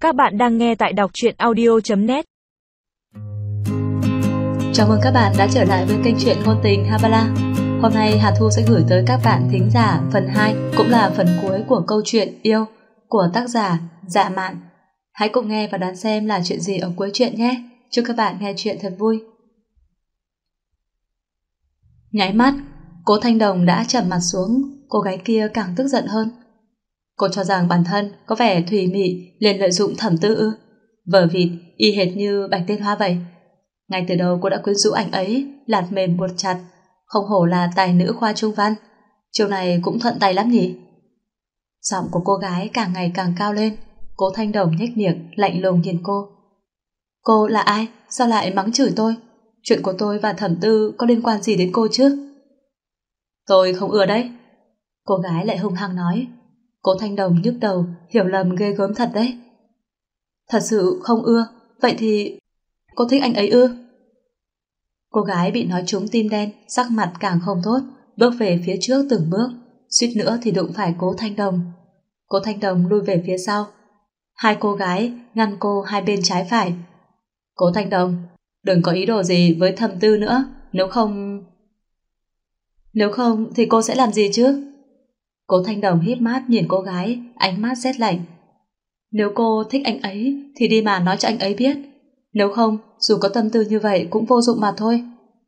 Các bạn đang nghe tại đọc truyện audio.net. Chào mừng các bạn đã trở lại với kênh truyện ngôn tình Habala. Hôm nay Hà Thu sẽ gửi tới các bạn thính giả phần 2, cũng là phần cuối của câu chuyện Yêu của tác giả Dạ Mạn. Hãy cùng nghe và đoán xem là chuyện gì ở cuối chuyện nhé. Chúc các bạn nghe chuyện thật vui. Nháy mắt, Cố Thanh Đồng đã trầm mặt xuống. Cô gái kia càng tức giận hơn. Cô cho rằng bản thân có vẻ thùy mị liền lợi dụng Thẩm Tư ư? Vở vịt y hệt như Bạch Tiên Hoa vậy. Ngay từ đầu cô đã quyến rũ anh ấy, lạt mềm buộc chặt. Không hổ là tài nữ khoa trung văn, chiều này cũng thuận tay lắm nhỉ. Giọng của cô gái càng ngày càng cao lên. Cố Thanh Đồng nhếch miệng lạnh lùng nhìn cô. Cô là ai? Sao lại mắng chửi tôi? Chuyện của tôi và Thẩm Tư có liên quan gì đến cô chứ? Tôi không ưa đấy. Cô gái lại hung hăng nói. Cố Thanh Đồng nhức đầu, hiểu lầm ghê gớm thật đấy. Thật sự không ưa? Vậy thì cô thích anh ấy ư? Cô gái bị nói trúng tim đen, sắc mặt càng không tốt, bước về phía trước từng bước, suýt nữa thì đụng phải Cố Thanh Đồng. Cố Thanh Đồng lui về phía sau. Hai cô gái ngăn cô hai bên trái phải. Cố Thanh Đồng, đừng có ý đồ gì với Thẩm Tư nữa, nếu không thì cô sẽ làm gì chứ? Cố Thanh Đồng híp mắt nhìn cô gái, ánh mắt rét lạnh. Nếu cô thích anh ấy thì đi mà nói cho anh ấy biết. Nếu không, dù có tâm tư như vậy cũng vô dụng mà thôi.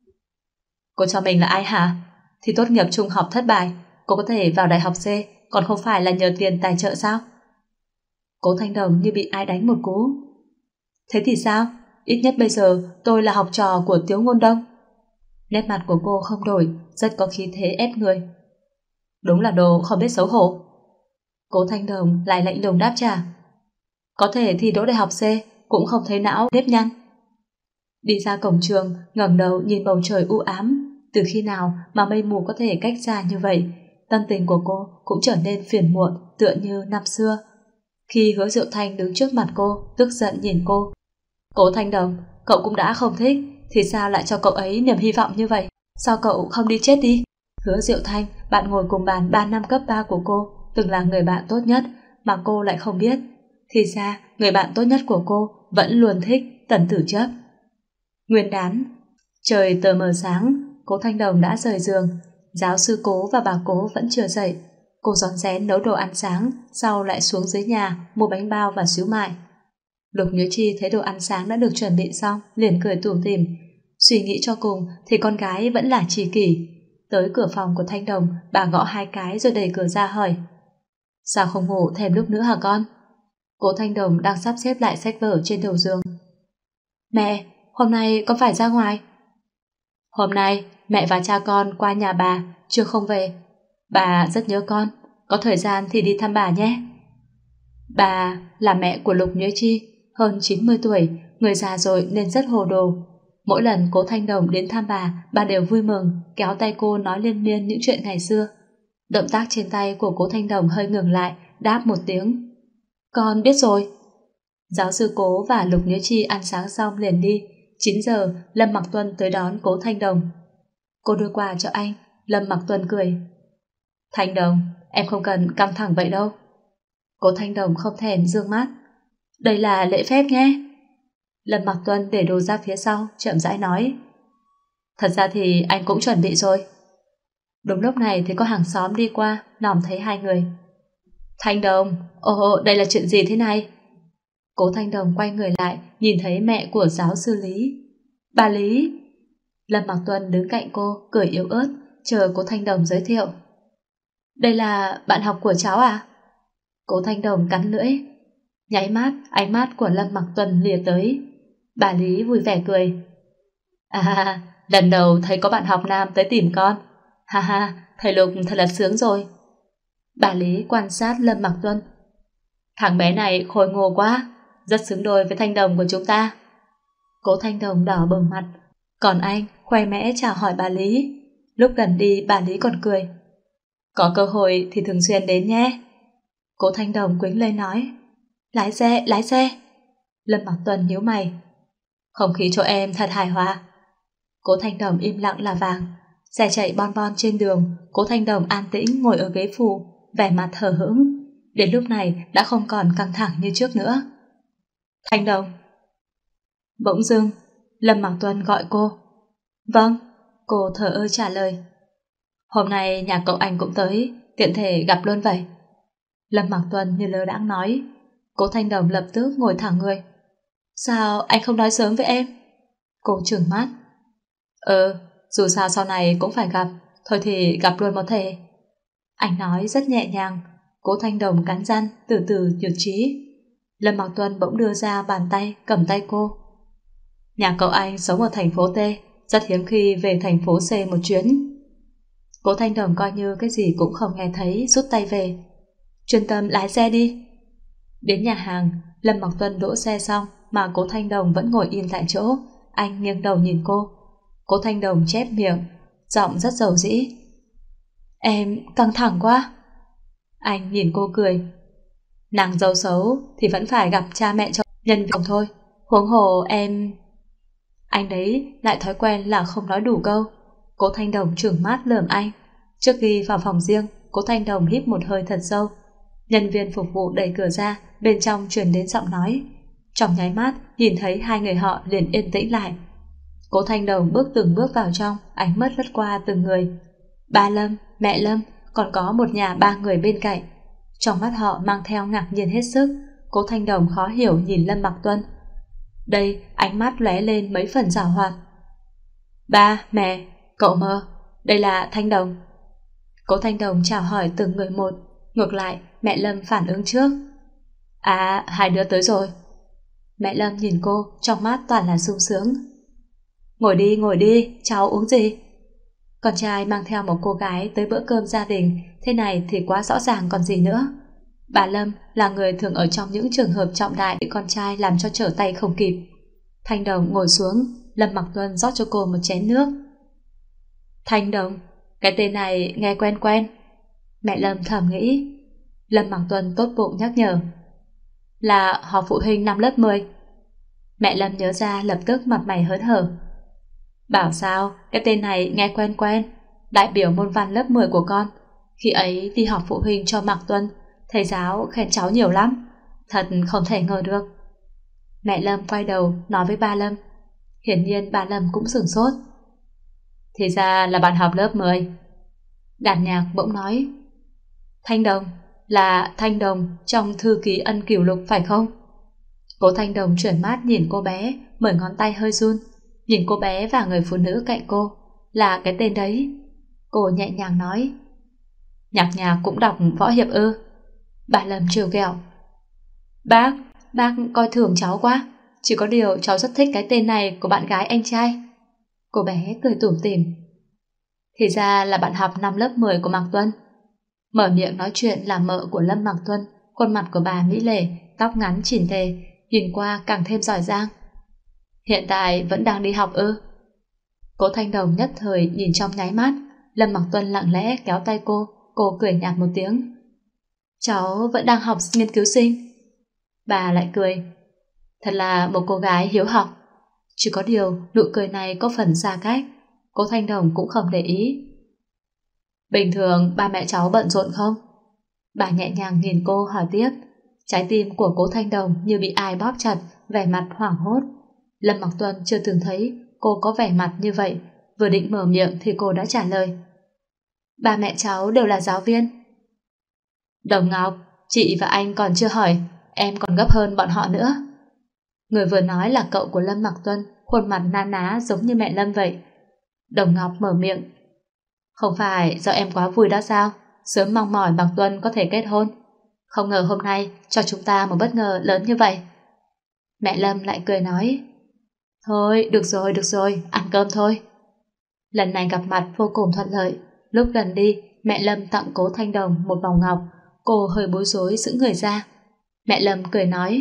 Cô cho mình là ai hả? Thì tốt nghiệp trung học thất bại, cô có thể vào đại học C, còn không phải là nhờ tiền tài trợ sao? Cố Thanh Đồng như bị ai đánh một cú. Thế thì sao? Ít nhất bây giờ tôi là học trò của Tiếu Ngôn Đông. Nét mặt của cô không đổi, rất có khí thế ép người. Đúng là đồ không biết xấu hổ. Cố Thanh Đồng lại lạnh lùng đáp trả. Có thể thi đỗ đại học C, cũng không thấy não nếp nhăn. Đi ra cổng trường, ngẩng đầu nhìn bầu trời u ám. Từ khi nào mà mây mù có thể cách xa như vậy? Tâm tình của cô cũng trở nên phiền muộn, tựa như năm xưa. Khi Hứa Diệu Thanh đứng trước mặt cô, tức giận nhìn cô. Cố Thanh Đồng, cậu cũng đã không thích, thì sao lại cho cậu ấy niềm hy vọng như vậy? Sao cậu không đi chết đi? Hứa Diệu Thanh, bạn ngồi cùng bàn 3 năm cấp 3 của cô, từng là người bạn tốt nhất mà cô lại không biết. Thì ra, người bạn tốt nhất của cô vẫn luôn thích Tần Tử Chấp. Nguyên đán, trời tờ mờ sáng, Cố Thanh Đồng đã rời giường. Giáo sư Cố và bà Cố vẫn chưa dậy. Cô rón rén nấu đồ ăn sáng, sau lại xuống dưới nhà mua bánh bao và xíu mại. Lục Nhớ Chi thấy đồ ăn sáng đã được chuẩn bị xong, liền cười tủm tỉm. Suy nghĩ cho cùng thì con gái vẫn là tri kỷ. Tới cửa phòng của Thanh Đồng, bà gõ 2 cái rồi đẩy cửa ra hỏi. Sao không ngủ thêm lúc nữa hả con? Cố Thanh Đồng đang sắp xếp lại sách vở trên đầu giường. Mẹ, hôm nay con phải ra ngoài. Hôm nay mẹ và cha con qua nhà bà, chưa không về. Bà rất nhớ con, có thời gian thì đi thăm bà nhé. Bà là mẹ của Lục Nhớ Chi, hơn 90 tuổi, người già rồi nên rất hồ đồ. Mỗi lần Cố Thanh Đồng đến thăm bà đều vui mừng, kéo tay cô nói liên miên những chuyện ngày xưa. Động tác trên tay của Cố Thanh Đồng hơi ngừng lại, đáp một tiếng. Con biết rồi. Giáo sư Cố và Lục Nhớ Chi ăn sáng xong liền đi. 9 giờ, Lâm Mặc Tuân tới đón Cố Thanh Đồng. Cô đưa quà cho anh, Lâm Mặc Tuân cười. Thanh Đồng, em không cần căng thẳng vậy đâu. Cố Thanh Đồng không thèm dương mắt. Đây là lễ phép nhé. Lâm Mặc Tuân để đồ ra phía sau, chậm rãi nói. Thật ra thì anh cũng chuẩn bị rồi. Đúng lúc này thì có hàng xóm đi qua, nòm thấy hai người. Thanh Đồng, ồ, đây là chuyện gì thế này? Cố Thanh Đồng quay người lại, nhìn thấy mẹ của giáo sư Lý. Bà Lý. Lâm Mặc Tuân đứng cạnh cô, cười yếu ớt, chờ Cố Thanh Đồng giới thiệu. Đây là bạn học của cháu à? Cố Thanh Đồng cắn lưỡi. Nháy mắt, ánh mắt của Lâm Mặc Tuân lìa tới. Bà Lý vui vẻ cười. À, lần đầu thấy có bạn học nam tới tìm con. Ha ha, thầy Lục thật là sướng rồi. Bà Lý quan sát Lâm Mặc Tuân. Thằng bé này khôi ngô quá, rất xứng đôi với Thanh Đồng của chúng ta. Cố Thanh Đồng đỏ bừng mặt, còn anh khoe mẽ chào hỏi bà Lý. Lúc gần đi bà Lý còn cười. Có cơ hội thì thường xuyên đến nhé. Cố Thanh Đồng quýnh lên nói. Lái xe, lái xe. Lâm Mặc Tuân nhíu mày. Không khí chỗ em thật hài hòa. Cố Thanh Đồng im lặng là vàng. Xe chạy bon bon trên đường, Cố Thanh Đồng an tĩnh ngồi ở ghế phụ, vẻ mặt hờ hững. Đến lúc này đã không còn căng thẳng như trước nữa. Thanh Đồng. Bỗng dưng, Lâm Mặc Tuân gọi cô. Vâng, cô thở ơ trả lời. Hôm nay nhà cậu anh cũng tới, tiện thể gặp luôn vậy. Lâm Mặc Tuân như lơ đãng nói. Cố Thanh Đồng lập tức ngồi thẳng người. Sao anh không nói sớm với em? Cô trừng mắt. Dù sao sau này cũng phải gặp, thôi thì gặp luôn một thể. Anh nói rất nhẹ nhàng. Cố Thanh Đồng cắn răng, từ từ nhược trí. Lâm Mặc Tuân bỗng đưa ra bàn tay cầm tay cô. Nhà cậu anh sống ở thành phố T, rất hiếm khi về thành phố C một chuyến. Cố Thanh Đồng coi như cái gì cũng không nghe thấy, rút tay về. Chuyên tâm lái xe đi. Đến nhà hàng, Lâm Mặc Tuân đỗ xe xong mà Cố Thanh Đồng vẫn ngồi yên tại chỗ. Anh nghiêng đầu nhìn cô. Cố Thanh Đồng chép miệng, giọng rất dầu dĩ. Em căng thẳng quá. Anh nhìn cô cười. Nàng dâu xấu thì vẫn phải gặp cha mẹ cho nhân viên thôi. Huống hồ em... Anh đấy lại thói quen là không nói đủ câu. Cố Thanh Đồng trừng mắt lườm anh. Trước khi vào phòng riêng, Cố Thanh Đồng hít một hơi thật sâu. Nhân viên phục vụ đẩy cửa ra, bên trong truyền đến giọng nói. Trong nháy mắt, nhìn thấy hai người họ liền yên tĩnh lại. Cố Thanh Đồng bước từng bước vào trong, ánh mắt lướt qua từng người. Ba Lâm, mẹ Lâm, còn có một nhà ba người bên cạnh. Trong mắt họ mang theo ngạc nhiên hết sức. Cố Thanh Đồng khó hiểu nhìn Lâm Mặc Tuân. Đây, ánh mắt lóe lên mấy phần giảo hoạt. Ba, mẹ, cậu mơ, đây là Thanh Đồng. Cố Thanh Đồng chào hỏi từng người một. Ngược lại, mẹ Lâm phản ứng trước. À, hai đứa tới rồi. Mẹ Lâm nhìn cô, trong mắt toàn là sung sướng. Ngồi đi, cháu uống gì? Con trai mang theo một cô gái tới bữa cơm gia đình, thế này thì quá rõ ràng còn gì nữa. Bà Lâm là người thường ở trong những trường hợp trọng đại bị con trai làm cho trở tay không kịp. Thanh Đồng ngồi xuống, Lâm Mặc Tuân rót cho cô một chén nước. Thanh Đồng, cái tên này nghe quen quen. Mẹ Lâm thầm nghĩ. Lâm Mặc Tuân tốt bụng nhắc nhở. Là họp phụ huynh năm lớp 10. Mẹ Lâm nhớ ra lập tức mặt mày hớn hở. Bảo sao, cái tên này nghe quen quen. Đại biểu môn văn lớp 10 của con. Khi ấy đi họp phụ huynh cho Mạc Tuân, thầy giáo khen cháu nhiều lắm. Thật không thể ngờ được. Mẹ Lâm quay đầu nói với ba Lâm. Hiển nhiên ba Lâm cũng sửng sốt. Thì ra là bạn học lớp 10. Đàn nhạc bỗng nói. Thanh Đồng, là Thanh Đồng trong thư ký ân cửu lục phải không? Cố Thanh Đồng chuyển mắt nhìn cô bé, mười ngón tay hơi run. Nhìn cô bé và người phụ nữ cạnh cô. Là cái tên đấy. Cô nhẹ nhàng nói. Nhạc nhạc cũng đọc võ hiệp ư? Bà Lâm trêu ghẹo. Bác coi thường cháu quá. Chỉ có điều cháu rất thích cái tên này của bạn gái anh trai. Cô bé cười tủm tỉm. Thì ra là bạn học năm lớp 10 của Mạc Tuân. Mở miệng nói chuyện là mợ của Lâm Mạc Tuân. Khuôn mặt của bà mỹ lệ, tóc ngắn chỉn tề, nhìn qua càng thêm giỏi giang. Hiện tại vẫn đang đi học ư? Cố Thanh Đồng nhất thời nhìn trong nháy mắt. Lâm Mạc Tuân lặng lẽ kéo tay cô cười nhạt một tiếng. Cháu vẫn đang học nghiên cứu sinh. Bà lại cười. Thật là một cô gái hiếu học. Chỉ có điều nụ cười này có phần xa cách. Cố Thanh Đồng cũng không để ý. Bình thường ba mẹ cháu bận rộn không? Bà nhẹ nhàng nhìn cô hỏi tiếp. Trái tim của Cố Thanh Đồng như bị ai bóp chặt, vẻ mặt hoảng hốt. Lâm Mặc Tuân chưa từng thấy cô có vẻ mặt như vậy. Vừa định mở miệng thì cô đã trả lời. Ba mẹ cháu đều là giáo viên. Đồng Ngọc, chị và anh còn chưa hỏi, em còn gấp hơn bọn họ nữa. Người vừa nói là cậu của Lâm Mặc Tuân, khuôn mặt na ná giống như mẹ Lâm vậy. Đồng Ngọc mở miệng. Không phải do em quá vui đó sao? Sớm mong mỏi Mặc Tuân có thể kết hôn. Không ngờ hôm nay cho chúng ta một bất ngờ lớn như vậy. Mẹ Lâm lại cười nói. Thôi, được rồi, ăn cơm thôi. Lần này gặp mặt vô cùng thuận lợi. Lúc gần đi, mẹ Lâm tặng Cố Thanh Đồng một vòng ngọc. Cô hơi bối rối sững người ra. Mẹ Lâm cười nói.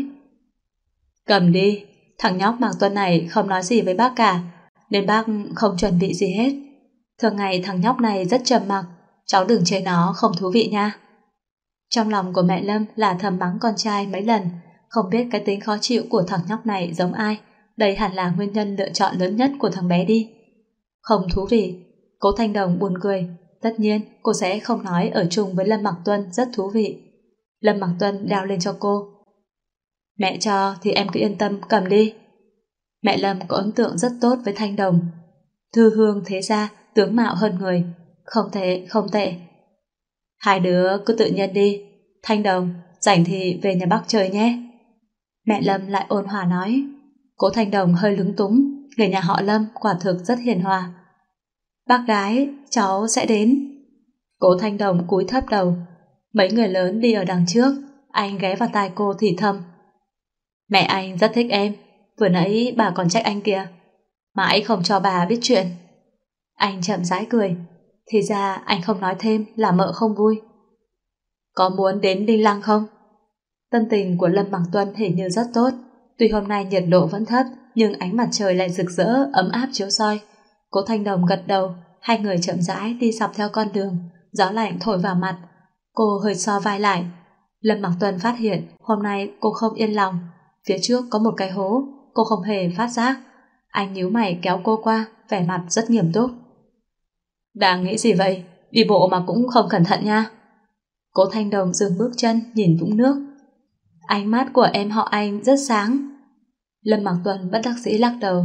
Cầm đi, thằng nhóc Mạc Tuân này không nói gì với bác cả, nên bác không chuẩn bị gì hết. Thường ngày thằng nhóc này rất trầm mặc, cháu đừng chơi nó không thú vị nha. Trong lòng của mẹ Lâm là thầm mắng con trai mấy lần, không biết cái tính khó chịu của thằng nhóc này giống ai. Đây hẳn là nguyên nhân lựa chọn lớn nhất của thằng bé đi. Không thú vị. Cố Thanh Đồng buồn cười. Tất nhiên cô sẽ không nói ở chung với Lâm Mặc Tuân rất thú vị. Lâm Mặc Tuân đeo lên cho cô. Mẹ cho thì em cứ yên tâm cầm đi. Mẹ Lâm có ấn tượng rất tốt với Thanh Đồng. Thư hương thế ra, tướng mạo hơn người. Không tệ, không tệ. Hai đứa cứ tự nhiên đi. Thanh Đồng, rảnh thì về nhà bác chơi nhé. Mẹ Lâm lại ôn hòa nói. Cố Thanh Đồng hơi lúng túng. Người nhà họ Lâm quả thực rất hiền hòa. Bác gái, cháu sẽ đến. Cố Thanh Đồng cúi thấp đầu. Mấy người lớn đi ở đằng trước. Anh ghé vào tai cô thì thầm. Mẹ anh rất thích em. Vừa nãy bà còn trách anh kìa. Mãi không cho bà biết chuyện. Anh chậm rãi cười. Thì ra anh không nói thêm là mợ không vui. Có muốn đến Đinh Lăng không? Tâm tình của Lâm Bằng Tuân hình như rất tốt. Tuy hôm nay nhiệt độ vẫn thấp, nhưng ánh mặt trời lại rực rỡ, ấm áp chiếu soi. Cố Thanh Đồng gật đầu. Hai người chậm rãi đi dọc theo con đường. Gió lạnh thổi vào mặt. Cô hơi so vai lại. Lâm Bằng Tuân phát hiện hôm nay cô không yên lòng. Phía trước có một cái hố. Cô không hề phát giác. Anh nhíu mày kéo cô qua, vẻ mặt rất nghiêm túc. Đang nghĩ gì vậy? Đi bộ mà cũng không cẩn thận nha. Cố Thanh Đồng dừng bước chân nhìn vũng nước. Ánh mắt của em họ Anh rất sáng. Lâm Mặc Tuân bất đắc dĩ lắc đầu.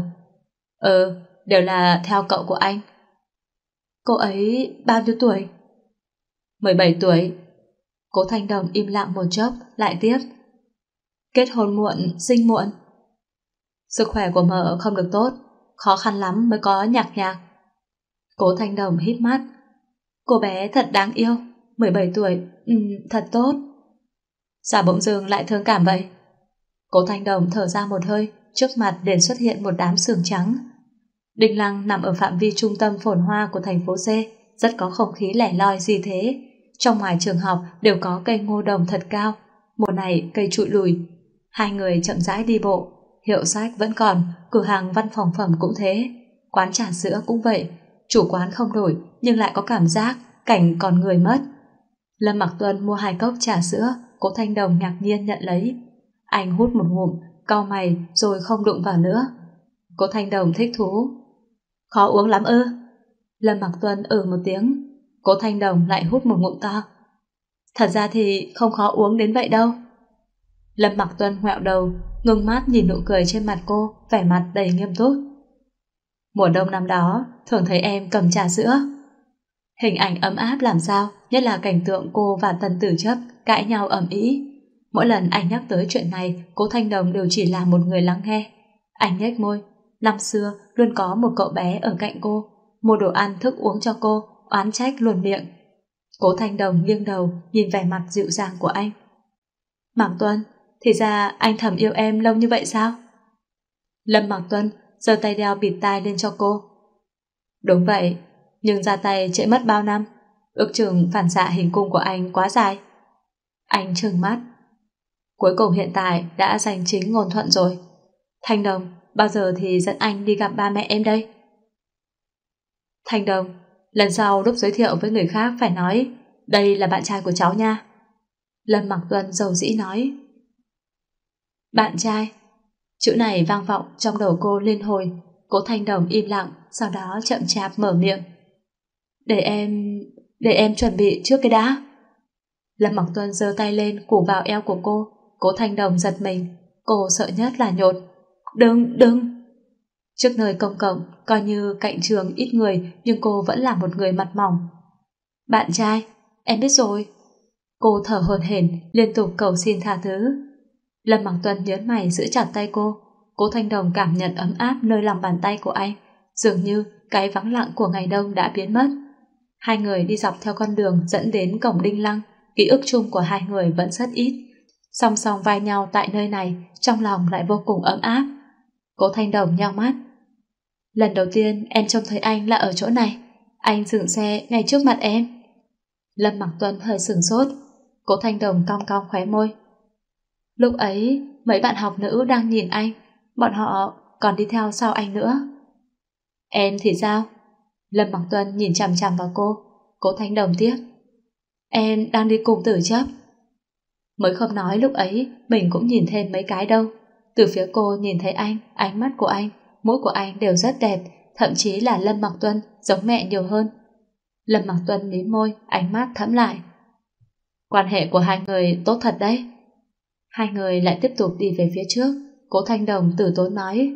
Đều là theo cậu của anh. Cô ấy bao nhiêu tuổi? 17 tuổi. Cố Thanh Đồng im lặng một chốc, lại tiếp. Kết hôn muộn, sinh muộn. Sức khỏe của mợ không được tốt, khó khăn lắm mới có nhạc nhạc. Cố Thanh Đồng híp mắt. Cô bé thật đáng yêu, 17 tuổi, thật tốt. Sao bỗng dưng lại thương cảm vậy? Cố Thanh Đồng thở ra một hơi, trước mặt liền xuất hiện một đám sương trắng. Đinh Lăng nằm ở phạm vi trung tâm phồn hoa của thành phố C, rất có không khí lẻ loi gì thế. Trong ngoài trường học đều có cây ngô đồng thật cao, mùa này cây trụi lùi. Hai người chậm rãi đi bộ, hiệu sách vẫn còn, cửa hàng văn phòng phẩm cũng thế, quán trà sữa cũng vậy. Chủ quán không đổi nhưng lại có cảm giác cảnh còn người mất. Lâm Mặc Tuân mua 2 cốc trà sữa, Cố Thanh Đồng ngạc nhiên nhận lấy. Anh hút một ngụm, cau mày rồi không đụng vào nữa. Cố Thanh Đồng thích thú. Khó uống lắm ư? Lâm Mặc Tuân một tiếng. Cố Thanh Đồng lại hút một ngụm to. Thật ra thì không khó uống đến vậy đâu. Lâm Mặc Tuân ngoẹo đầu, ngưng mắt nhìn nụ cười trên mặt cô, vẻ mặt đầy nghiêm túc. Mùa đông năm đó thường thấy em cầm trà sữa. Hình ảnh ấm áp làm sao, nhất là cảnh tượng cô và Tần Tử Chấp cãi nhau ầm ĩ. Mỗi lần anh nhắc tới chuyện này, Cố Thanh Đồng đều chỉ là một người lắng nghe. Anh nhếch môi. Năm xưa luôn có một cậu bé ở cạnh cô, mua đồ ăn thức uống cho cô, oán trách luồn miệng. Cố Thanh Đồng nghiêng đầu nhìn vẻ mặt dịu dàng của anh. Mạc Tuân, thì ra anh thầm yêu em lâu như vậy sao? Lâm Mạc Tuân giơ tay đeo bịt tai lên cho cô. Đúng vậy, nhưng ra tay trễ mất bao năm, ước chừng phản xạ hình cung của anh quá dài. Anh trừng mắt. Cuối cùng hiện tại đã giành chính ngôn thuận rồi. Thanh Đồng, bao giờ thì dẫn anh đi gặp ba mẹ em đây? Thanh Đồng, lần sau lúc giới thiệu với người khác phải nói đây là bạn trai của cháu nha. Lâm Mặc Tuân dầu dĩ nói. Bạn trai? Chữ này vang vọng trong đầu cô liên hồi. Cố Thanh Đồng im lặng, sau đó chậm chạp mở miệng. Để em chuẩn bị trước cái đã. Lâm Mặc Tuân giơ tay lên củ vào eo của cô. Cố Thanh Đồng giật mình. Cô sợ nhất là nhột. Đừng. Trước nơi công cộng, coi như cạnh trường ít người, nhưng cô vẫn là một người mặt mỏng. Bạn trai, em biết rồi. Cô thở hổn hển, liên tục cầu xin tha thứ. Lâm Mặc Tuân nhớn mày giữ chặt tay cô. Cố Thanh Đồng cảm nhận ấm áp nơi lòng bàn tay của anh, dường như cái vắng lặng của ngày đông đã biến mất. Hai người đi dọc theo con đường dẫn đến cổng Đinh Lăng. Ký ức chung của hai người vẫn rất ít. Song song vai nhau tại nơi này, trong lòng lại vô cùng ấm áp. Cố Thanh Đồng nheo mắt. Lần đầu tiên em trông thấy anh là ở chỗ này. Anh dừng xe ngay trước mặt em. Lâm Mặc Tuân hơi sửng sốt. Cố Thanh Đồng cong cong khóe môi. Lúc ấy mấy bạn học nữ đang nhìn anh, bọn họ còn đi theo sau anh nữa. Em thì sao? Lâm Mặc Tuân nhìn chằm chằm vào cô. Cố Thanh Đồng tiếp. Em đang đi cùng Tử Chấp. Mới không nói lúc ấy mình cũng nhìn thêm mấy cái đâu. Từ phía cô nhìn thấy anh, ánh mắt của anh, mũi của anh đều rất đẹp, thậm chí là Lâm Mặc Tuân giống mẹ nhiều hơn. Lâm Mặc Tuân mím môi, ánh mắt thẫm lại. Quan hệ của hai người tốt thật đấy. Hai người lại tiếp tục đi về phía trước. Cố Thanh Đồng từ tốn nói: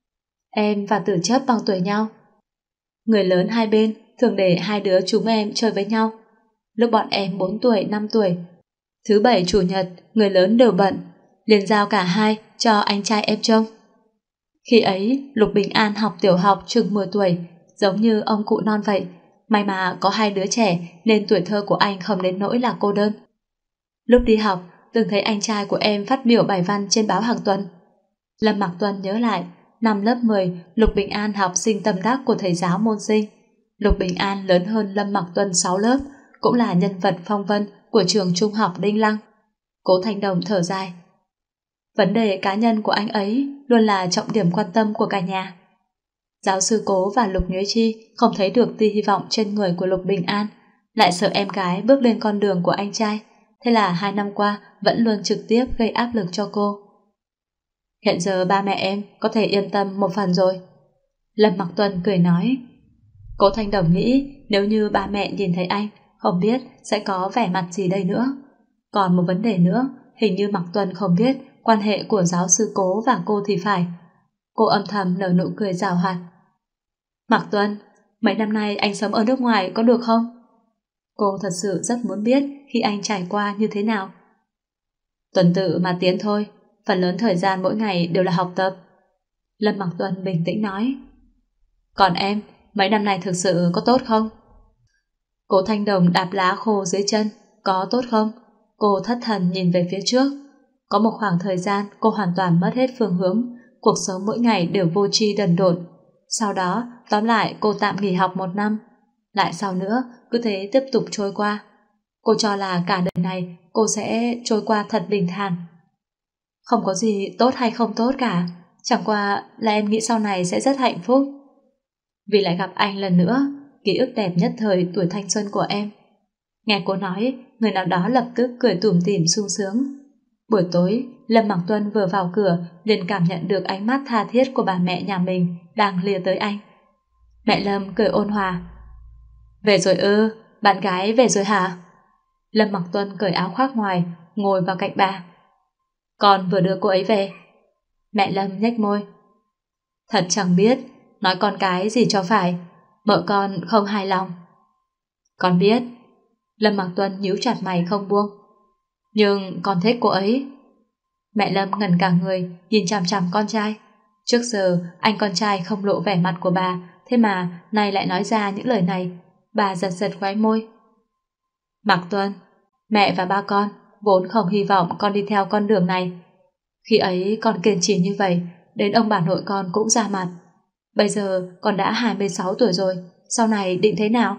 Em và Tử Chấp bằng tuổi nhau. Người lớn hai bên thường để hai đứa chúng em chơi với nhau. Lúc bọn em 4 tuổi, 5 tuổi, thứ bảy chủ nhật người lớn đều bận, liền giao cả hai cho anh trai em trông. Khi ấy Lục Bình An học tiểu học chừng 10 tuổi, giống như ông cụ non vậy. May mà có hai đứa trẻ nên tuổi thơ của anh không đến nỗi là cô đơn. Lúc đi học từng thấy anh trai của em phát biểu bài văn trên báo hàng tuần. Lâm Mặc Tuân nhớ lại, năm lớp 10 Lục Bình An học sinh tâm đắc của thầy giáo môn sinh. Lục Bình An lớn hơn Lâm Mặc Tuân 6 lớp, cũng là nhân vật phong vân của trường trung học Đinh Lăng. Cố Thanh Đồng thở dài. Vấn đề cá nhân của anh ấy luôn là trọng điểm quan tâm của cả nhà. Giáo sư Cố và Lục Nhuế Chi không thấy được tia hy vọng trên người của Lục Bình An, lại sợ em gái bước lên con đường của anh trai, thế là 2 năm qua vẫn luôn trực tiếp gây áp lực cho cô. Hiện giờ ba mẹ em có thể yên tâm một phần rồi. Lâm Mặc Tuân cười nói. Cố Thanh Đồng nghĩ nếu như ba mẹ nhìn thấy anh, không biết sẽ có vẻ mặt gì đây nữa. Còn một vấn đề nữa, hình như Mặc Tuân không biết quan hệ của giáo sư Cố và cô thì phải. Cô âm thầm nở nụ cười giảo hoạt. Mặc Tuân, mấy năm nay anh sống ở nước ngoài có được không? Cô thật sự rất muốn biết khi anh trải qua như thế nào. Tuần tự mà tiến thôi, phần lớn thời gian mỗi ngày đều là học tập. Lâm Mặc Tuân bình tĩnh nói. Còn em, mấy năm nay thực sự có tốt không? Cố Thanh Đồng đạp lá khô dưới chân. Có tốt không? Cô thất thần nhìn về phía trước. Có một khoảng thời gian cô hoàn toàn mất hết phương hướng, cuộc sống mỗi ngày đều vô tri đần độn. Sau đó, tóm lại cô tạm nghỉ học 1 năm. Lại sau nữa, cứ thế tiếp tục trôi qua. Cô cho là cả đời này cô sẽ trôi qua thật bình thản. Không có gì tốt hay không tốt cả, chẳng qua là em nghĩ sau này sẽ rất hạnh phúc. Vì lại gặp anh lần nữa, ký ức đẹp nhất thời tuổi thanh xuân của em. Nghe cô nói, người nào đó lập tức cười tủm tỉm sung sướng. Buổi tối, Lâm Mặc Tuân vừa vào cửa liền cảm nhận được ánh mắt tha thiết của bà mẹ nhà mình đang lìa tới anh. Mẹ Lâm cười ôn hòa. Về rồi ư, bạn gái về rồi hả? Lâm Mặc Tuân cởi áo khoác ngoài, ngồi vào cạnh bà. Con vừa đưa cô ấy về. Mẹ Lâm nhếch môi. Thật chẳng biết, nói con cái gì cho phải, mợ con không hài lòng. Con biết. Lâm Mặc Tuân nhíu chặt mày không buông. Nhưng con thích cô ấy. Mẹ Lâm ngẩn cả người, nhìn chằm chằm con trai. Trước giờ anh con trai không lộ vẻ mặt của bà, thế mà nay lại nói ra những lời này. Bà giật giật khóe môi. Mặc Tuân, mẹ và ba con vốn không hy vọng con đi theo con đường này. Khi ấy con kiên trì như vậy, đến ông bà nội con cũng ra mặt. Bây giờ con đã 26 tuổi rồi, sau này định thế nào?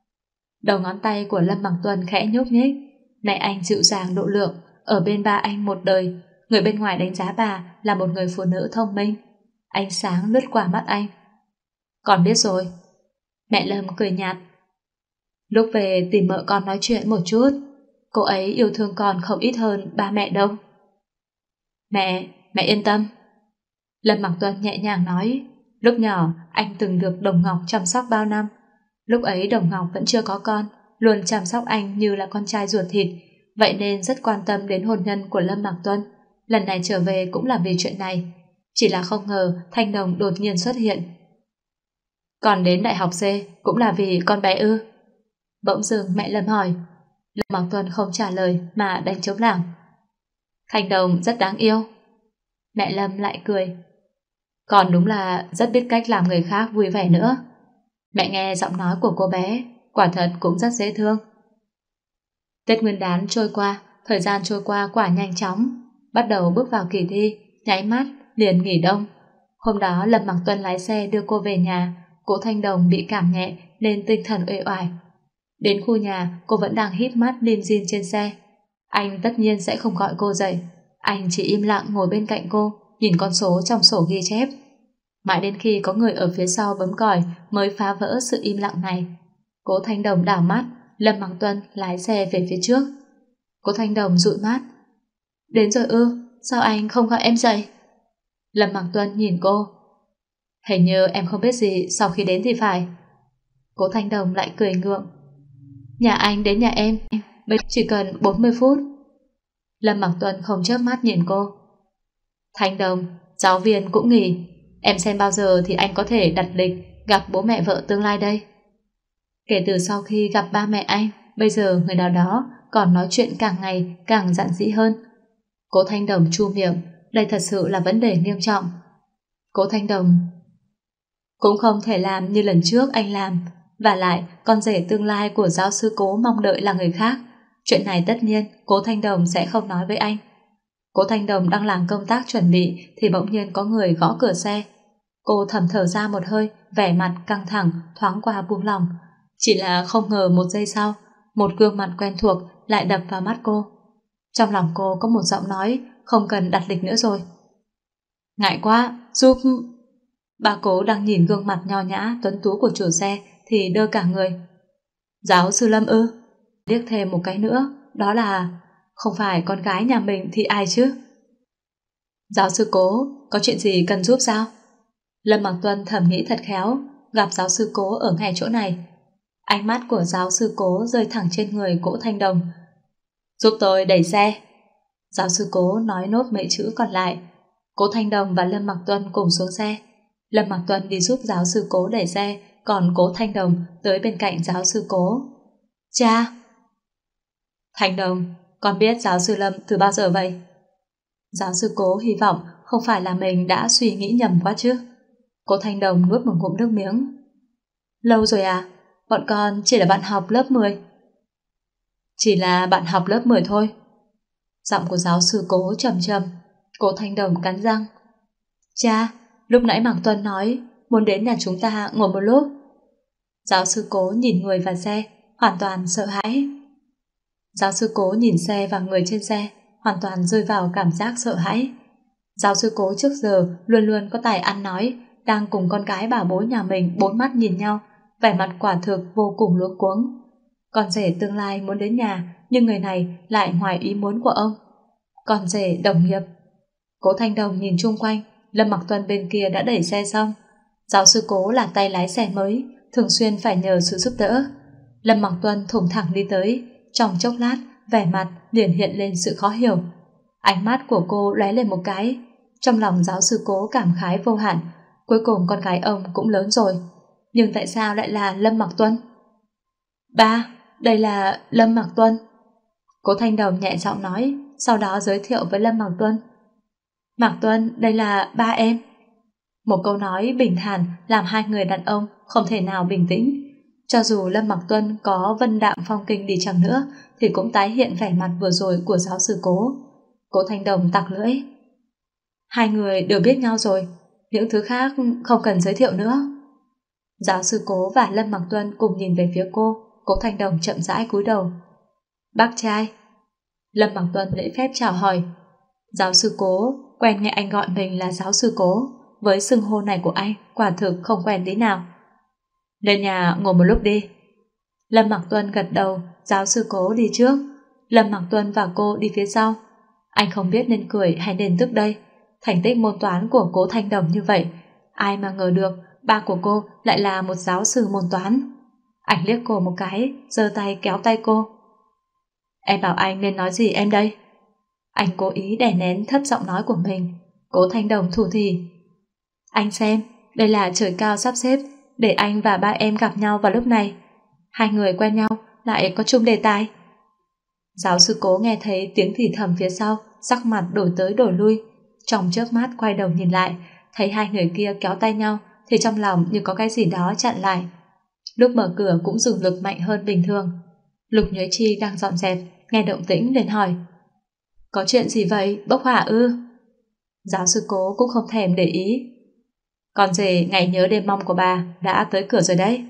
Đầu ngón tay của Lâm Mặc Tuân khẽ nhúc nhích. Mẹ anh dịu dàng độ lượng, ở bên ba anh một đời. Người bên ngoài đánh giá bà là một người phụ nữ thông minh. Ánh sáng lướt qua mắt anh. Con biết rồi. Mẹ Lâm cười nhạt. Lúc về tìm mợ con nói chuyện một chút. Cô ấy yêu thương con không ít hơn ba mẹ đâu. Mẹ yên tâm. Lâm Mặc Tuân nhẹ nhàng nói. Lúc nhỏ anh từng được Đồng Ngọc chăm sóc bao năm. Lúc ấy Đồng Ngọc vẫn chưa có con, luôn chăm sóc anh như là con trai ruột thịt, vậy nên rất quan tâm đến hôn nhân của Lâm Mặc Tuân. Lần này trở về cũng là vì chuyện này. Chỉ là không ngờ Thanh Đồng đột nhiên xuất hiện. Còn đến đại học C cũng là vì con bé ư? Bỗng dưng mẹ Lâm hỏi. Lâm Mặc Tuân không trả lời mà đánh trống lảng. Thanh Đồng rất đáng yêu. Mẹ Lâm lại cười. Còn đúng là rất biết cách làm người khác vui vẻ nữa. Mẹ nghe giọng nói của cô bé, quả thật cũng rất dễ thương. Tết Nguyên đán trôi qua, thời gian trôi qua quả nhanh chóng. Bắt đầu bước vào kỳ thi, nháy mắt liền nghỉ đông. Hôm đó Lâm Mặc Tuân lái xe đưa cô về nhà. Cố Thanh Đồng bị cảm nhẹ nên tinh thần uể oải. Đến khu nhà cô vẫn đang híp mắt lim dim trên xe. Anh tất nhiên sẽ không gọi cô dậy. Anh chỉ im lặng ngồi bên cạnh cô, nhìn con số trong sổ ghi chép. Mãi đến khi có người ở phía sau bấm còi mới phá vỡ sự im lặng này. Cố Thanh Đồng đảo mắt, Lâm Mặc Tuân lái xe về phía trước. Cố Thanh Đồng dụi mắt. Đến rồi ư, sao anh không gọi em dậy? Lâm Mặc Tuân nhìn cô. Hình như em không biết gì sau khi đến thì phải. Cố Thanh Đồng lại cười ngượng. Nhà anh đến nhà em chỉ cần 40 phút. Lâm Mặc Tuân không chớp mắt nhìn cô. Thanh Đồng, giáo viên cũng nghỉ. Em xem bao giờ thì anh có thể đặt lịch gặp bố mẹ vợ tương lai đây. Kể từ sau khi gặp ba mẹ anh, bây giờ người nào đó còn nói chuyện càng ngày càng dạn dĩ hơn. Cố Thanh Đồng chu miệng, đây thật sự là vấn đề nghiêm trọng. Cố Thanh Đồng cũng không thể làm như lần trước anh làm, và lại con rể tương lai của giáo sư Cố mong đợi là người khác. Chuyện này tất nhiên Cố Thanh Đồng sẽ không nói với anh. Cố Thanh Đồng đang làm công tác chuẩn bị thì bỗng nhiên có người gõ cửa xe. Cô thầm thở ra một hơi, vẻ mặt căng thẳng thoáng qua buông lỏng. Chỉ là không ngờ một giây sau, một gương mặt quen thuộc lại đập vào mắt cô. Trong lòng cô có một giọng nói không cần đặt lịch nữa rồi. Ngại quá, giúp... Bà Cố đang nhìn gương mặt nho nhã tuấn tú của chủ xe thì đơ cả người. Giáo sư Lâm ư? Liếc thêm một cái nữa, đó là không phải con gái nhà mình thì ai chứ? Giáo sư Cố, có chuyện gì cần giúp sao? Lâm Mặc Tuân thầm nghĩ thật khéo, gặp giáo sư Cố ở ngay chỗ này. Ánh mắt của giáo sư Cố rơi thẳng trên người Cố Thanh Đồng. Giúp tôi đẩy xe. Giáo sư Cố nói nốt mấy chữ còn lại. Cố Thanh Đồng và Lâm Mặc Tuân cùng xuống xe. Lâm Mặc Tuân đi giúp giáo sư Cố đẩy xe, còn Cố Thanh Đồng tới bên cạnh giáo sư Cố. Cha! Thanh Đồng, con biết giáo sư Lâm từ bao giờ vậy? Giáo sư Cố hy vọng không phải là mình đã suy nghĩ nhầm quá chứ. Cố Thanh Đồng nuốt một ngụm nước miếng. Lâu rồi à? Bọn con chỉ là bạn học lớp 10. Chỉ là bạn học lớp 10 thôi. Giọng của giáo sư Cố trầm trầm. Cố Thanh Đồng cắn răng. Cha, lúc nãy Mạc Tuân nói muốn đến nhà chúng ta ngồi một lúc. Giáo sư Cố nhìn người và xe, hoàn toàn sợ hãi. Giáo sư Cố nhìn xe và người trên xe, hoàn toàn rơi vào cảm giác sợ hãi. Giáo sư Cố trước giờ luôn luôn có tài ăn nói, đang cùng con gái bảo bối nhà mình bốn mắt nhìn nhau, vẻ mặt quả thực vô cùng luống cuống. Con rể tương lai muốn đến nhà, nhưng người này lại ngoài ý muốn của ông. Con rể đồng nghiệp. Cố Thanh Đồng nhìn chung quanh, Lâm Mặc Tuân bên kia đã đẩy xe xong. Giáo sư Cố là tay lái xe mới, thường xuyên phải nhờ sự giúp đỡ. Lâm Mặc Tuân thủng thẳng đi tới, trong chốc lát, vẻ mặt liền hiện lên sự khó hiểu. Ánh mắt của cô lóe lên một cái. Trong lòng giáo sư Cố cảm khái vô hạn. Cuối cùng con gái ông cũng lớn rồi, nhưng tại sao lại là Lâm Mặc Tuân? Ba, đây là Lâm Mặc Tuân. Cố Thanh Đồng nhẹ giọng nói, sau đó giới thiệu với Lâm Mặc Tuân. Mặc Tuân, đây là ba em. Một câu nói bình thản làm hai người đàn ông không thể nào bình tĩnh. Cho dù Lâm Mặc Tuân có vân đạm phong kinh đi chăng nữa thì cũng tái hiện vẻ mặt vừa rồi của giáo sư Cố. Cố Thanh Đồng tặc lưỡi. Hai người đều biết nhau rồi, những thứ khác không cần giới thiệu nữa. Giáo sư Cố và Lâm Mặc Tuân cùng nhìn về phía cô. Cố Thanh Đồng chậm rãi cúi đầu. Bác trai. Lâm Mặc Tuân lễ phép chào hỏi. Giáo sư Cố, quen nghe anh gọi mình là giáo sư Cố, với xưng hô này của anh quả thực không quen tí nào. Lên nhà ngồi một lúc đi. Lâm Mặc Tuân gật đầu. Giáo sư Cố đi trước, Lâm Mặc Tuân và cô đi phía sau. Anh không biết nên cười hay nên tức đây. Thành tích môn toán của Cố Thanh Đồng như vậy, ai mà ngờ được ba của cô lại là một giáo sư môn toán. Anh liếc cô một cái, giơ tay kéo tay cô. Em bảo anh nên nói gì em đây? Anh cố ý đè nén thấp giọng nói của mình. Cố Thanh Đồng thủ thỉ. Anh xem, đây là trời cao sắp xếp để anh và ba em gặp nhau vào lúc này. Hai người quen nhau lại có chung đề tài. Giáo sư Cố nghe thấy tiếng thì thầm phía sau, sắc mặt đổi tới đổi lui. Trong chớp mắt quay đầu nhìn lại, thấy hai người kia kéo tay nhau thì trong lòng như có cái gì đó chặn lại. Lúc mở cửa cũng dùng lực mạnh hơn bình thường. Lục Nhuế Chi đang dọn dẹp, nghe động tĩnh liền hỏi. Có chuyện gì vậy, bốc hỏa ư? Giáo sư Cố cũng không thèm để ý. Con rể ngày nhớ đêm mong của bà đã tới cửa rồi đấy.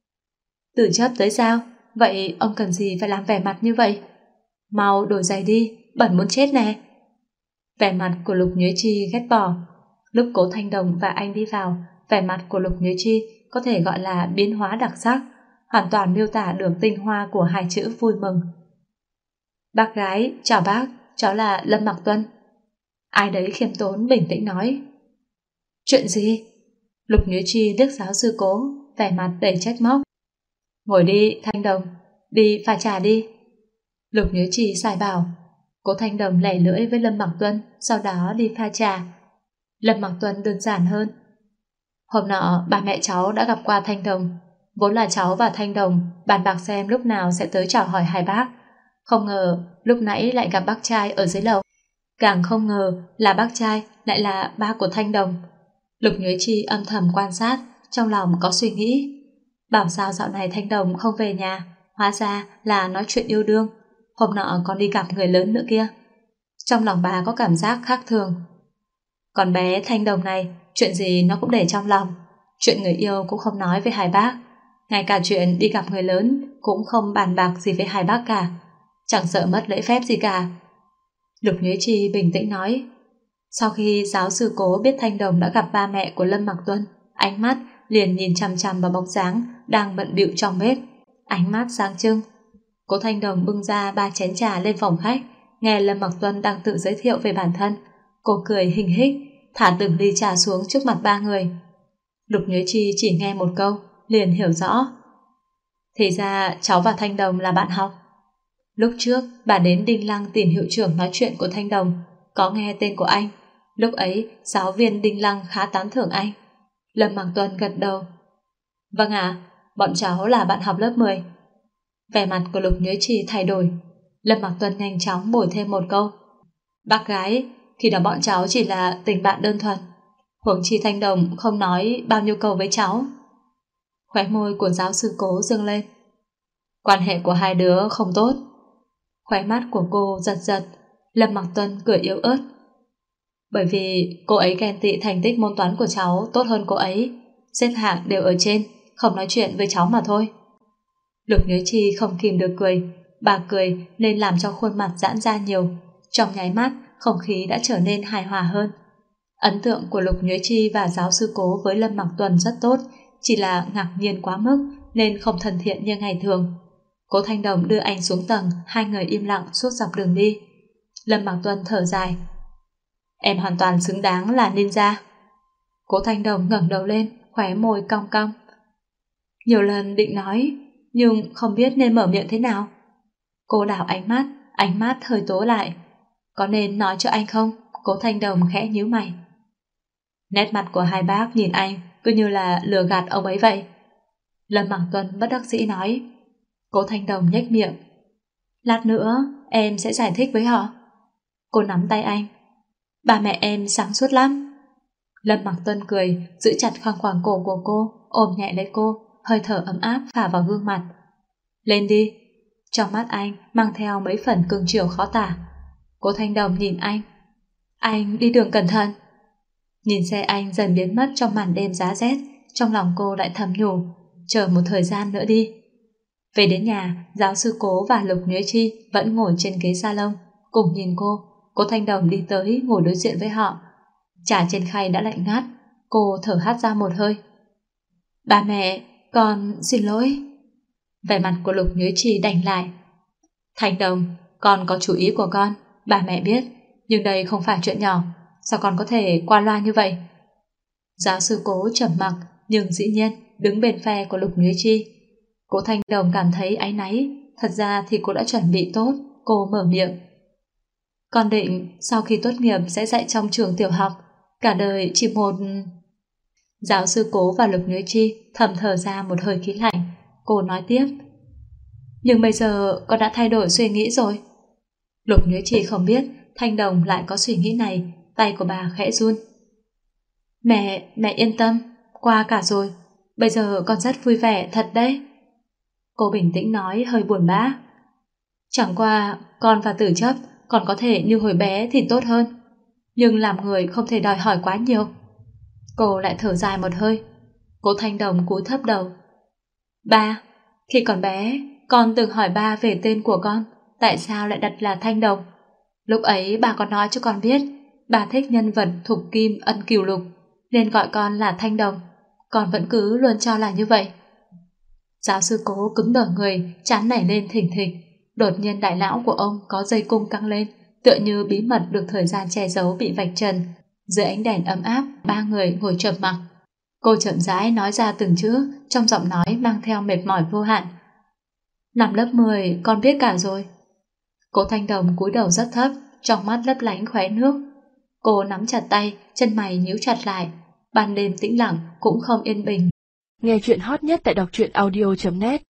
Từ chấp tới sao? Vậy ông cần gì phải làm vẻ mặt như vậy? Mau đổi giày đi, bẩn muốn chết nè. Vẻ mặt của Lục Nhuế Chi ghét bỏ. Lúc Cố Thanh Đồng và anh đi vào, vẻ mặt của Lục Nhuế Chi có thể gọi là biến hóa đặc sắc, hoàn toàn miêu tả được tinh hoa của hai chữ vui mừng. Bác gái, chào bác, cháu là Lâm Mặc Tuân. Ai đấy khiêm tốn bình tĩnh nói. Chuyện gì? Lục Nhuế Chi liếc giáo sư Cố, vẻ mặt đầy trách móc. Ngồi đi, Thanh Đồng, đi pha trà đi. Lục Nhuế Chi sai bảo. Cố Thanh Đồng lẻ lưỡi với Lâm Mặc Tuân, sau đó đi pha trà. Lâm Mặc Tuân đơn giản hơn. Hôm nọ ba mẹ cháu đã gặp qua Thanh Đồng. Vốn là cháu và Thanh Đồng bàn bạc xem lúc nào sẽ tới chào hỏi hai bác. Không ngờ lúc nãy lại gặp bác trai ở dưới lầu. Càng không ngờ là bác trai lại là ba của Thanh Đồng. Lục Nhuế Chi âm thầm quan sát, trong lòng có suy nghĩ. Bảo sao dạo này Thanh Đồng không về nhà, hóa ra là nói chuyện yêu đương. Hôm nọ còn đi gặp người lớn nữa kia. Trong lòng bà có cảm giác khác thường. Còn bé Thanh Đồng này, chuyện gì nó cũng để trong lòng. Chuyện người yêu cũng không nói với hai bác. Ngay cả chuyện đi gặp người lớn cũng không bàn bạc gì với hai bác cả. Chẳng sợ mất lễ phép gì cả. Lục Nhuế Chi bình tĩnh nói. Sau khi giáo sư Cố biết Thanh Đồng đã gặp ba mẹ của Lâm Mặc Tuân, ánh mắt liền nhìn chằm chằm vào bóng dáng đang bận bịu trong bếp. Ánh mắt sáng trưng. Cố Thanh Đồng bưng ra 3 chén trà lên phòng khách, nghe Lâm Mặc Tuân đang tự giới thiệu về bản thân. Cô cười hinh hích, thả từng ly trà xuống trước mặt ba người. Lục Nhuế Chi chỉ nghe một câu, liền hiểu rõ. Thì ra cháu và Thanh Đồng là bạn học. Lúc trước bà đến Đinh Lăng tìm hiệu trưởng nói chuyện của Thanh Đồng, có nghe tên của anh. Lúc ấy giáo viên Đinh Lăng khá tán thưởng anh. Lâm Mặc Tuân gật đầu. Vâng ạ, bọn cháu là bạn học lớp 10. Vẻ mặt của Lục Nhuế Chi thay đổi. Lâm Mặc Tuân nhanh chóng bổ thêm một câu. Bác gái, khi đó bọn cháu chỉ là tình bạn đơn thuần. Huống chi Thanh Đồng không nói bao nhiêu câu với cháu. Khóe môi của giáo sư Cố dương lên. Quan hệ của hai đứa không tốt. Khóe mắt của cô giật giật. Lâm Mặc Tuân cười yếu ớt. Bởi vì cô ấy ghen tị thành tích môn toán của cháu tốt hơn cô ấy, xếp hạng đều ở trên, không nói chuyện với cháu mà thôi. Lục Nhuế Chi không kìm được cười. Bà cười nên làm cho khuôn mặt giãn ra nhiều. Trong nháy mắt không khí đã trở nên hài hòa hơn. Ấn tượng của Lục Nhuế Chi và giáo sư Cố với Lâm Mặc Tuân rất tốt, chỉ là ngạc nhiên quá mức nên không thân thiện như ngày thường. Cố Thanh Đồng đưa anh xuống tầng, hai người im lặng suốt dọc đường đi. Lâm Mặc Tuân thở dài. Em hoàn toàn xứng đáng là ninja. Cố Thanh Đồng ngẩng đầu lên, khóe môi cong cong. Nhiều lần định nói, nhưng không biết nên mở miệng thế nào. Cô đảo ánh mắt hơi tố lại. Có nên nói cho anh không? Cố Thanh Đồng khẽ nhíu mày. Nét mặt của hai bác nhìn anh cứ như là lừa gạt ông ấy vậy. Lâm Mặc Tuân bất đắc dĩ nói. Cố Thanh Đồng nhếch miệng. Lát nữa em sẽ giải thích với họ. Cô nắm tay anh. Ba mẹ em sáng suốt lắm. Lâm Mặc Tuân cười, giữ chặt khoang khoảng cổ của cô, ôm nhẹ lấy cô, hơi thở ấm áp phả vào gương mặt. Lên đi. Trong mắt anh mang theo mấy phần cương chiều khó tả. Cố Thanh Đồng nhìn anh. Anh đi đường cẩn thận. Nhìn xe anh dần biến mất trong màn đêm giá rét, trong lòng cô lại thầm nhủ, chờ một thời gian nữa đi. Về đến nhà, giáo sư Cố và Lục Nhuế Chi vẫn ngồi trên ghế salon, cùng nhìn cô. Cố Thanh Đồng đi tới ngồi đối diện với họ. Trà trên khay đã lạnh ngắt, cô thở hắt ra một hơi. Ba mẹ, con xin lỗi. Vẻ mặt của Lục Nhuế Chi đành lại. Thanh Đồng, con có chủ ý của con, ba mẹ biết, nhưng đây không phải chuyện nhỏ, sao con có thể qua loa như vậy? Giáo sư Cố trầm mặc, nhưng dĩ nhiên đứng bên phe của Lục Nhuế Chi. Cố Thanh Đồng cảm thấy áy náy, thật ra thì cô đã chuẩn bị tốt, cô mở miệng. Con định sau khi tốt nghiệp sẽ dạy trong trường tiểu học, cả đời chỉ một... Giáo sư Cố và Lục Nhuế Chi thầm thở ra một hơi khí lạnh. Cô nói tiếp. Nhưng bây giờ con đã thay đổi suy nghĩ rồi. Lục Nhuế Chi không biết Thanh Đồng lại có suy nghĩ này, tay của bà khẽ run. Mẹ yên tâm, qua cả rồi, bây giờ con rất vui vẻ thật đấy. Cô bình tĩnh nói hơi buồn bã. Chẳng qua con và Tử Chấp còn có thể như hồi bé thì tốt hơn, nhưng làm người không thể đòi hỏi quá nhiều. Cô lại thở dài một hơi. Cố Thanh Đồng cúi thấp đầu. Ba, khi còn bé con từng hỏi ba về tên của con, tại sao lại đặt là Thanh Đồng. Lúc ấy bà có nói cho con biết bà thích nhân vật Thục Kim Ân Cửu Lục nên gọi con là Thanh Đồng. Con vẫn cứ luôn cho là như vậy. Giáo sư Cố cứng đờ người, trán nảy lên thình thịch. Đột nhiên đại lão của ông có dây cung căng lên, tựa như bí mật được thời gian che giấu bị vạch trần. Dưới ánh đèn ấm áp, ba người ngồi trầm mặc. Cô chậm rãi nói ra từng chữ, trong giọng nói mang theo mệt mỏi vô hạn. Năm lớp 10 con biết cả rồi. Cố Thanh Đồng cúi đầu rất thấp, trong mắt lấp lánh khóe nước. Cô nắm chặt tay, chân mày nhíu chặt lại. Ban đêm tĩnh lặng cũng không yên bình. Nghe chuyện hot nhất tại đọc truyện audio.net